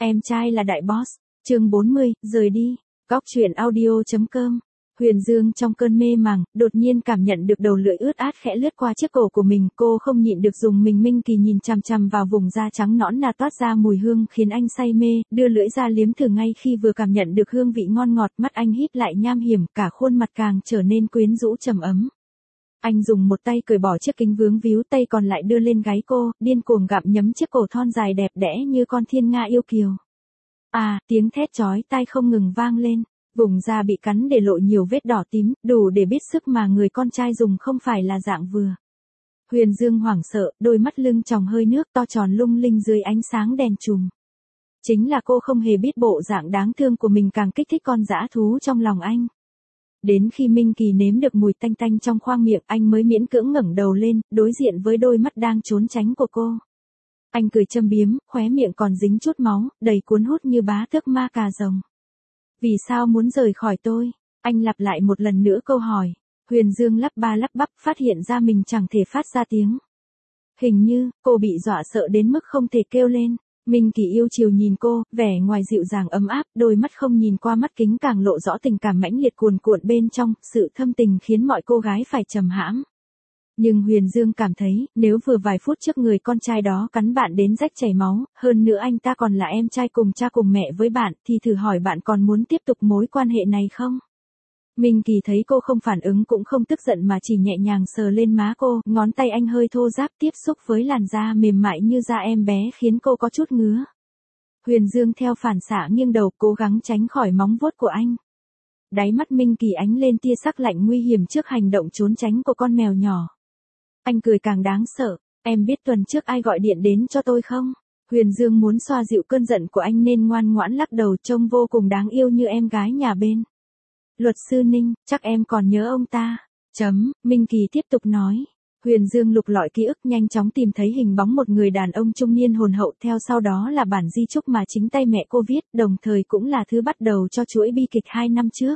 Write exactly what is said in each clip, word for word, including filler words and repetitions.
Em trai là đại boss. Chương bốn mươi, rời đi. Góc truyện audio.com. Huyền Dương trong cơn mê màng, đột nhiên cảm nhận được đầu lưỡi ướt át khẽ lướt qua chiếc cổ của mình, cô không nhịn được dùng mình. Minh Kỳ nhìn chằm chằm vào vùng da trắng nõn nà toát ra mùi hương khiến anh say mê, đưa lưỡi ra liếm thử. Ngay khi vừa cảm nhận được hương vị ngon ngọt, mắt anh híp lại nham hiểm, cả khuôn mặt càng trở nên quyến rũ trầm ấm. Anh dùng một tay cởi bỏ chiếc kính vướng víu, tay còn lại đưa lên gáy cô, điên cuồng gặm nhấm chiếc cổ thon dài đẹp đẽ như con thiên nga yêu kiều. À, tiếng thét chói tai không ngừng vang lên. Vùng da bị cắn để lộ nhiều vết đỏ tím, đủ để biết sức mà người con trai dùng không phải là dạng vừa. Huyền Dương hoảng sợ, đôi mắt lưng tròng hơi nước to tròn lung linh dưới ánh sáng đèn chùm. Chính là cô không hề biết bộ dạng đáng thương của mình càng kích thích con dã thú trong lòng anh. Đến khi Minh Kỳ nếm được mùi tanh tanh trong khoang miệng, anh mới miễn cưỡng ngẩng đầu lên, đối diện với đôi mắt đang trốn tránh của cô. Anh cười châm biếm, khóe miệng còn dính chút máu, đầy cuốn hút như bá tước ma cà rồng. Vì sao muốn rời khỏi tôi? Anh lặp lại một lần nữa câu hỏi. Huyền Dương lắp ba lắp bắp, phát hiện ra mình chẳng thể phát ra tiếng. Hình như, cô bị dọa sợ đến mức không thể kêu lên. Minh Kỳ yêu chiều nhìn cô, vẻ ngoài dịu dàng ấm áp, đôi mắt không nhìn qua mắt kính càng lộ rõ tình cảm mãnh liệt cuồn cuộn bên trong, sự thâm tình khiến mọi cô gái phải trầm hãm. Nhưng Huyền Dương cảm thấy, nếu vừa vài phút trước người con trai đó cắn bạn đến rách chảy máu, hơn nữa anh ta còn là em trai cùng cha cùng mẹ với bạn, thì thử hỏi bạn còn muốn tiếp tục mối quan hệ này không? Minh Kỳ thấy cô không phản ứng cũng không tức giận mà chỉ nhẹ nhàng sờ lên má cô, ngón tay anh hơi thô ráp tiếp xúc với làn da mềm mại như da em bé khiến cô có chút ngứa. Huyền Dương theo phản xạ nghiêng đầu cố gắng tránh khỏi móng vuốt của anh. Đáy mắt Minh Kỳ ánh lên tia sắc lạnh nguy hiểm trước hành động trốn tránh của con mèo nhỏ. Anh cười càng đáng sợ, em biết tuần trước ai gọi điện đến cho tôi không? Huyền Dương muốn xoa dịu cơn giận của anh nên ngoan ngoãn lắc đầu, trông vô cùng đáng yêu như em gái nhà bên. Luật sư Ninh, chắc em còn nhớ ông ta. Chấm, Minh Kỳ tiếp tục nói. Huyền Dương lục lọi ký ức nhanh chóng tìm thấy hình bóng một người đàn ông trung niên hồn hậu, theo sau đó là bản di chúc mà chính tay mẹ cô viết, đồng thời cũng là thứ bắt đầu cho chuỗi bi kịch hai năm trước.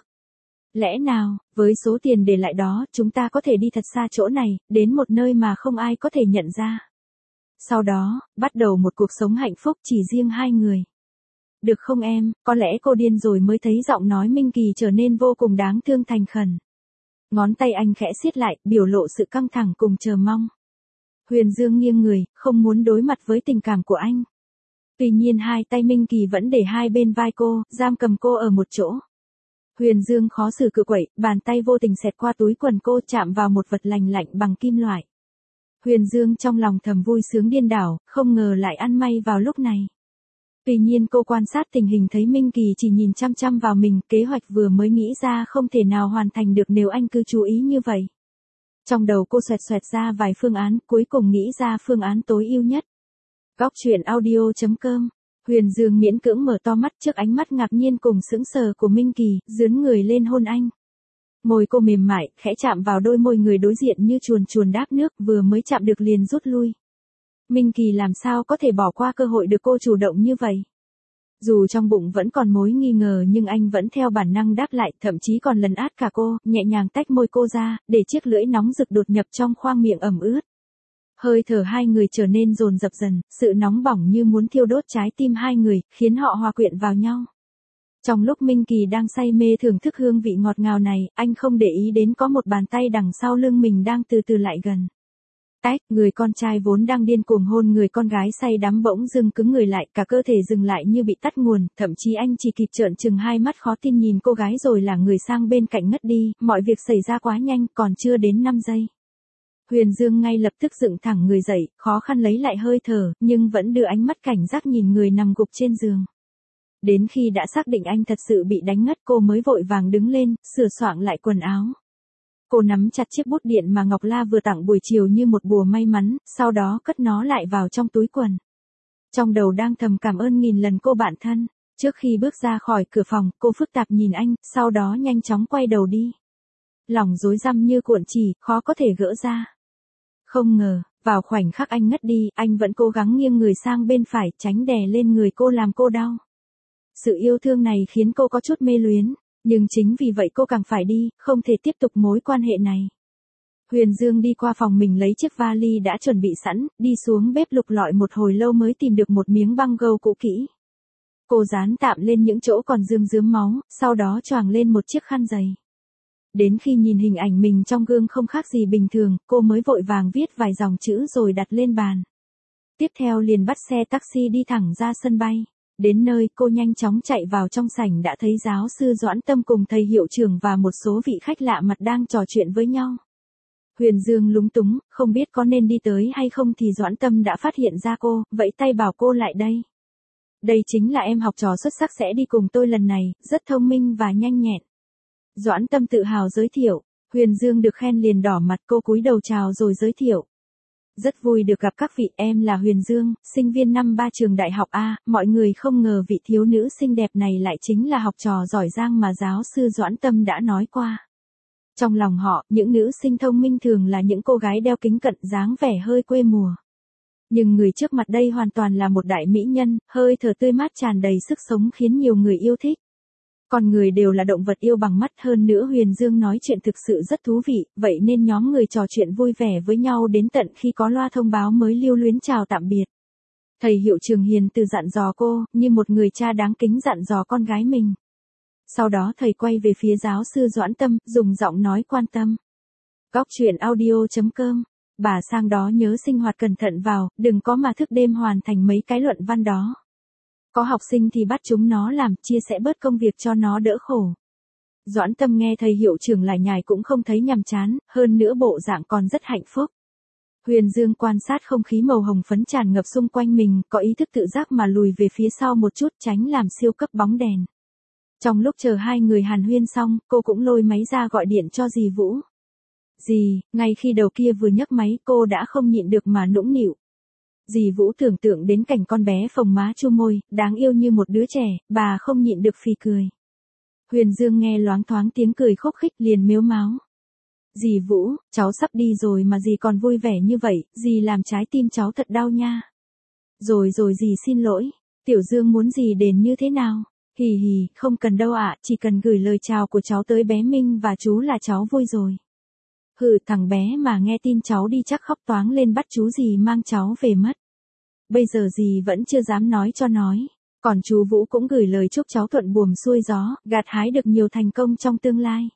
Lẽ nào, với số tiền để lại đó, chúng ta có thể đi thật xa chỗ này, đến một nơi mà không ai có thể nhận ra. Sau đó, bắt đầu một cuộc sống hạnh phúc chỉ riêng hai người. Được không em, có lẽ cô điên rồi mới thấy giọng nói Minh Kỳ trở nên vô cùng đáng thương thành khẩn. Ngón tay anh khẽ siết lại, biểu lộ sự căng thẳng cùng chờ mong. Huyền Dương nghiêng người, không muốn đối mặt với tình cảm của anh. Tuy nhiên hai tay Minh Kỳ vẫn để hai bên vai cô, giam cầm cô ở một chỗ. Huyền Dương khó xử cự quậy, bàn tay vô tình xẹt qua túi quần cô, chạm vào một vật lành lạnh bằng kim loại. Huyền Dương trong lòng thầm vui sướng điên đảo, không ngờ lại ăn may vào lúc này. Tuy nhiên cô quan sát tình hình thấy Minh Kỳ chỉ nhìn chăm chăm vào mình, kế hoạch vừa mới nghĩ ra không thể nào hoàn thành được nếu anh cứ chú ý như vậy. Trong đầu cô xoẹt xoẹt ra vài phương án, cuối cùng nghĩ ra phương án tối ưu nhất. Góc truyện audio.com. Huyền Dương miễn cưỡng mở to mắt trước ánh mắt ngạc nhiên cùng sững sờ của Minh Kỳ, dướn người lên hôn anh. Môi cô mềm mại, khẽ chạm vào đôi môi người đối diện như chuồn chuồn đáp nước, vừa mới chạm được liền rút lui. Minh Kỳ làm sao có thể bỏ qua cơ hội được cô chủ động như vậy. Dù trong bụng vẫn còn mối nghi ngờ nhưng anh vẫn theo bản năng đáp lại, thậm chí còn lấn át cả cô, nhẹ nhàng tách môi cô ra, để chiếc lưỡi nóng rực đột nhập trong khoang miệng ẩm ướt. Hơi thở hai người trở nên dồn dập dần, sự nóng bỏng như muốn thiêu đốt trái tim hai người, khiến họ hòa quyện vào nhau. Trong lúc Minh Kỳ đang say mê thưởng thức hương vị ngọt ngào này, anh không để ý đến có một bàn tay đằng sau lưng mình đang từ từ lại gần. Ách, người con trai vốn đang điên cuồng hôn người con gái say đắm bỗng dưng cứng người lại, cả cơ thể dừng lại như bị tắt nguồn, thậm chí anh chỉ kịp trợn trừng hai mắt khó tin nhìn cô gái rồi là người sang bên cạnh ngất đi, mọi việc xảy ra quá nhanh, còn chưa đến năm giây. Huyền Dương ngay lập tức dựng thẳng người dậy, khó khăn lấy lại hơi thở, nhưng vẫn đưa ánh mắt cảnh giác nhìn người nằm gục trên giường. Đến khi đã xác định anh thật sự bị đánh ngất, cô mới vội vàng đứng lên, sửa soạn lại quần áo. Cô nắm chặt chiếc bút điện mà Ngọc La vừa tặng buổi chiều như một bùa may mắn, sau đó cất nó lại vào trong túi quần. Trong đầu đang thầm cảm ơn nghìn lần cô bạn thân. Trước khi bước ra khỏi cửa phòng, cô phức tạp nhìn anh, sau đó nhanh chóng quay đầu đi. Lòng rối rắm như cuộn chỉ, khó có thể gỡ ra. Không ngờ, vào khoảnh khắc anh ngất đi, anh vẫn cố gắng nghiêng người sang bên phải, tránh đè lên người cô làm cô đau. Sự yêu thương này khiến cô có chút mê luyến, nhưng chính vì vậy cô càng phải đi, không thể tiếp tục mối quan hệ này. Huyền Dương đi qua phòng mình lấy chiếc vali đã chuẩn bị sẵn, đi xuống bếp lục lọi một hồi lâu mới tìm được một miếng băng gâu cũ kỹ. Cô dán tạm lên những chỗ còn rơm rớm máu, sau đó choàng lên một chiếc khăn giày. Đến khi nhìn hình ảnh mình trong gương không khác gì bình thường, cô mới vội vàng viết vài dòng chữ rồi đặt lên bàn. Tiếp theo liền bắt xe taxi đi thẳng ra sân bay. Đến nơi, cô nhanh chóng chạy vào trong sảnh đã thấy giáo sư Doãn Tâm cùng thầy hiệu trưởng và một số vị khách lạ mặt đang trò chuyện với nhau. Huyền Dương lúng túng, không biết có nên đi tới hay không thì Doãn Tâm đã phát hiện ra cô, vẫy tay bảo cô lại đây. Đây chính là em học trò xuất sắc sẽ đi cùng tôi lần này, rất thông minh và nhanh nhẹn. Doãn Tâm tự hào giới thiệu, Huyền Dương được khen liền đỏ mặt, cô cúi đầu chào rồi giới thiệu. Rất vui được gặp các vị, em là Huyền Dương, sinh viên năm ba trường đại học A, mọi người không ngờ vị thiếu nữ xinh đẹp này lại chính là học trò giỏi giang mà giáo sư Doãn Tâm đã nói qua. Trong lòng họ, những nữ sinh thông minh thường là những cô gái đeo kính cận dáng vẻ hơi quê mùa. Nhưng người trước mặt đây hoàn toàn là một đại mỹ nhân, hơi thở tươi mát tràn đầy sức sống khiến nhiều người yêu thích. Con người đều là động vật yêu bằng mắt, hơn nữa Huyền Dương nói chuyện thực sự rất thú vị, vậy nên nhóm người trò chuyện vui vẻ với nhau đến tận khi có loa thông báo mới lưu luyến chào tạm biệt. Thầy hiệu trưởng hiền từ dặn dò cô, như một người cha đáng kính dặn dò con gái mình. Sau đó thầy quay về phía giáo sư Doãn Tâm, dùng giọng nói quan tâm. Góc truyện audio chấm com, bà sang đó nhớ sinh hoạt cẩn thận vào, đừng có mà thức đêm hoàn thành mấy cái luận văn đó. Có học sinh thì bắt chúng nó làm, chia sẻ bớt công việc cho nó đỡ khổ. Doãn Tâm nghe thầy hiệu trưởng lại nhải cũng không thấy nhàm chán, hơn nữa bộ dạng còn rất hạnh phúc. Huyền Dương quan sát không khí màu hồng phấn tràn ngập xung quanh mình, có ý thức tự giác mà lùi về phía sau một chút tránh làm siêu cấp bóng đèn. Trong lúc chờ hai người hàn huyên xong, cô cũng lôi máy ra gọi điện cho dì Vũ. Dì, ngay khi đầu kia vừa nhấc máy cô đã không nhịn được mà nũng nịu. Dì Vũ tưởng tượng đến cảnh con bé phồng má chu môi, đáng yêu như một đứa trẻ, bà không nhịn được phì cười. Huyền Dương nghe loáng thoáng tiếng cười khúc khích liền mếu máo. Dì Vũ, cháu sắp đi rồi mà dì còn vui vẻ như vậy, dì làm trái tim cháu thật đau nha. Rồi rồi dì xin lỗi, Tiểu Dương muốn dì đền như thế nào? Hì hì, không cần đâu ạ, chỉ cần gửi lời chào của cháu tới bé Minh và chú là cháu vui rồi. Hừ, thằng bé mà nghe tin cháu đi chắc khóc toáng lên bắt chú dì mang cháu về mất. Bây giờ dì vẫn chưa dám nói cho nói. Còn chú Vũ cũng gửi lời chúc cháu thuận buồm xuôi gió, gặt hái được nhiều thành công trong tương lai.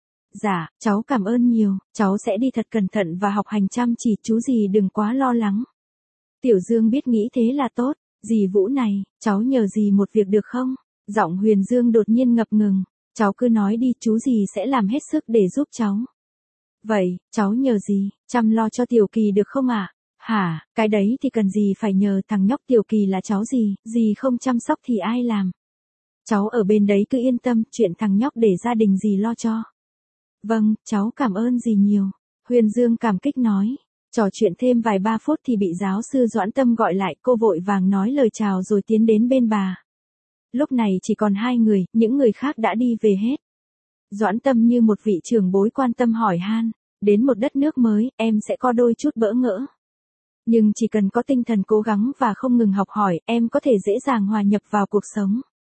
Dạ, cháu cảm ơn nhiều, cháu sẽ đi thật cẩn thận và học hành chăm chỉ, chú dì đừng quá lo lắng. Tiểu Dương biết nghĩ thế là tốt, dì Vũ này, cháu nhờ dì một việc được không? Giọng Huyền Dương đột nhiên ngập ngừng, cháu cứ nói đi, chú dì sẽ làm hết sức để giúp cháu. Vậy, cháu nhờ gì, chăm lo cho Tiểu Kỳ được không ạ? À? Hả, cái đấy thì cần gì phải nhờ, thằng nhóc Tiểu Kỳ là cháu gì, dì không chăm sóc thì ai làm? Cháu ở bên đấy cứ yên tâm, chuyện thằng nhóc để gia đình dì lo cho. Vâng, cháu cảm ơn dì nhiều. Huyền Dương cảm kích nói. Trò chuyện thêm vài ba phút thì bị giáo sư Doãn Tâm gọi lại, cô vội vàng nói lời chào rồi tiến đến bên bà. Lúc này chỉ còn hai người, những người khác đã đi về hết. Doãn Tâm như một vị trưởng bối quan tâm hỏi han, đến một đất nước mới, em sẽ có đôi chút bỡ ngỡ. Nhưng chỉ cần có tinh thần cố gắng và không ngừng học hỏi, em có thể dễ dàng hòa nhập vào cuộc sống.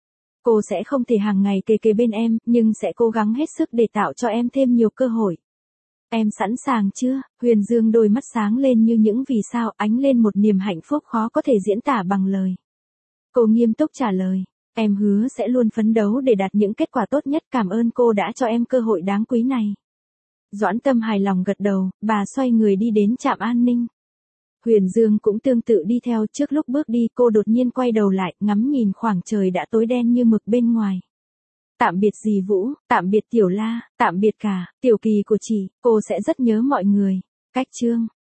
Cô sẽ không thể hàng ngày kề kề bên em, nhưng sẽ cố gắng hết sức để tạo cho em thêm nhiều cơ hội. Em sẵn sàng chưa? Huyền Dương đôi mắt sáng lên như những vì sao, ánh lên một niềm hạnh phúc khó có thể diễn tả bằng lời. Cô nghiêm túc trả lời. Em hứa sẽ luôn phấn đấu để đạt những kết quả tốt nhất, cảm ơn cô đã cho em cơ hội đáng quý này. Doãn Tâm hài lòng gật đầu, bà xoay người đi đến trạm an ninh. Huyền Dương cũng tương tự đi theo, trước lúc bước đi cô đột nhiên quay đầu lại, ngắm nhìn khoảng trời đã tối đen như mực bên ngoài. Tạm biệt dì Vũ, tạm biệt Tiểu La, tạm biệt cả, Tiểu Kỳ của chị, cô sẽ rất nhớ mọi người. Cách chương